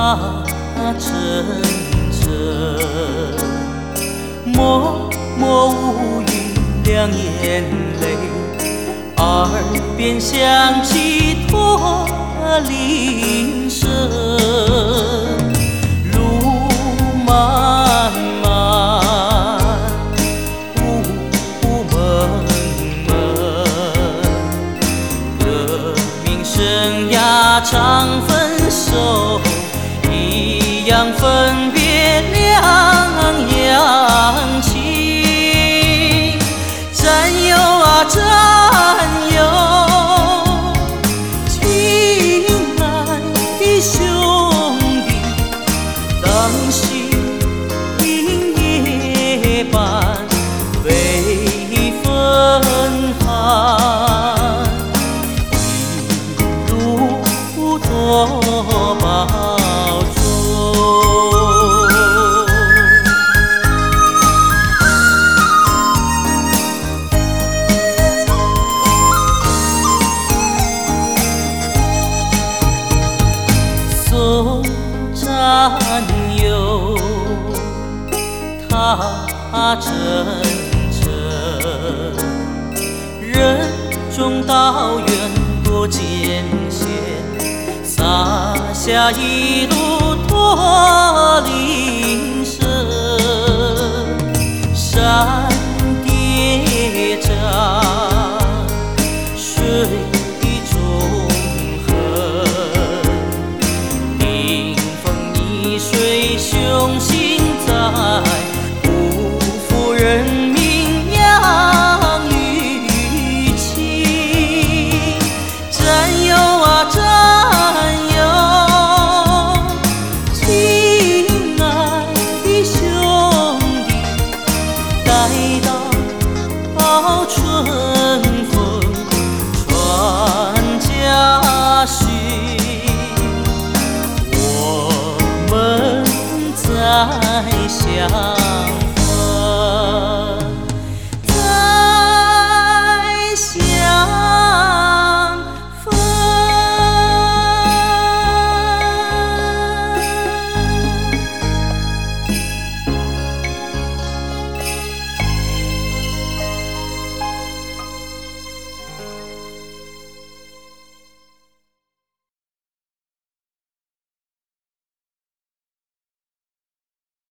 阵阵，默默无语两眼泪，耳边响起驼铃声。路漫漫，雾蒙蒙，革命生涯常分手，一样分别两样情。战友啊战友，亲爱的兄弟，当心夜半被风寒，一路多保重。送战友，他阵阵，任重道远多艰险，洒下一路驼铃声。山叠嶂，水中横，冰封逆水雄心在，不负人民养育情。战友啊战友，亲爱的兄弟，待到春风传家训，我们再相